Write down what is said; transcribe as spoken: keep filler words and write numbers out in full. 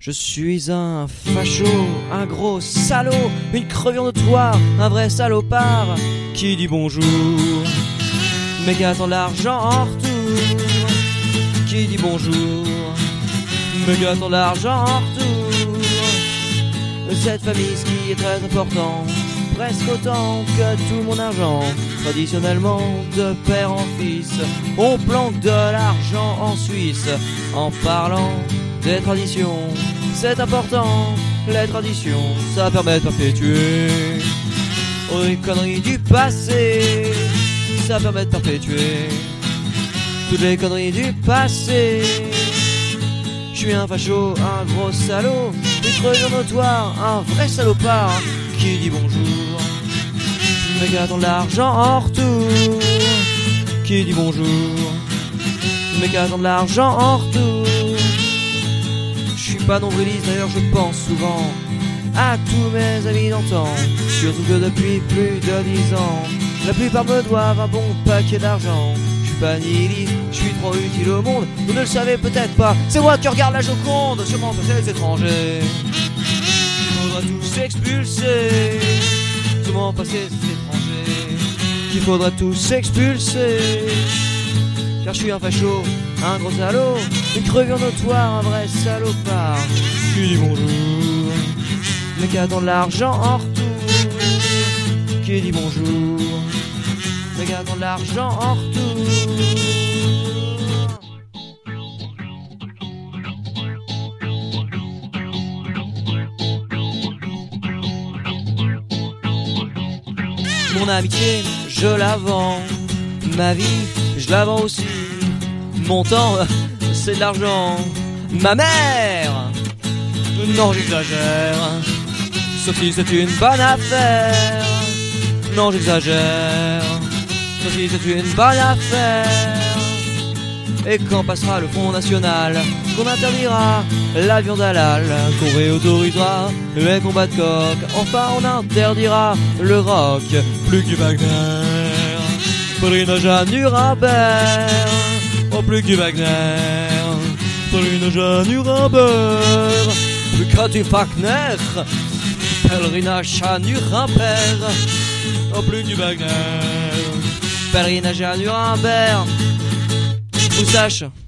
Je suis un facho, un gros salaud, une crevure de toi, un vrai salopard qui dit bonjour, mais qui attend l'argent en retour. Qui dit bonjour, mais qui attend l'argent en retour. Cette famille, ce qui est très important, presque autant que tout mon argent. Traditionnellement, de père en fils, on planque de l'argent en Suisse. En parlant des traditions, c'est important, les traditions, ça permet de perpétuer. Oh, les conneries du passé, ça permet de perpétuer toutes les conneries du passé. Je suis un facho, un gros salaud, une crevure notoire, un vrai salopard qui dit bonjour, mais qui attend l'argent en retour. Qui dit bonjour, mais qui attend l'argent en retour. Je suis pas nombriliste, d'ailleurs je pense souvent à tous mes amis d'antan, surtout que depuis plus de dix ans, la plupart me doivent un bon paquet d'argent. Je suis pas nihiliste, je suis trop utile au monde, vous ne le savez peut-être pas, c'est moi qui regarde la Joconde, sûrement que ces étrangers. Il faudra tous expulser, sûrement passer ces étrangers, qu'il faudra tous expulser. Car je suis un facho, un gros salaud, une crevure notoire, un vrai salopard qui dit bonjour, mais qui attend l'argent en retour. Qui dit bonjour, mais qui attend l'argent en retour. Mon amitié, je la vends, ma vie, je la vends aussi. Mon temps, c'est de l'argent. Ma mère, non j'exagère, sauf si c'est une bonne affaire. Non j'exagère, sauf si c'est une bonne affaire. Et quand passera le Front National, qu'on interdira la viande halal, qu'on réautorisera les combats de coq, enfin on interdira le rock, plus que Wagner, Paulina Jeanne Nuremberg. Oh plus que Wagner, Paulina Jeanne Nuremberg. Plus que du Wagner, pèlerinage à Nuremberg. Oh plus que Wagner, pèlerinage à Nuremberg. Moustache.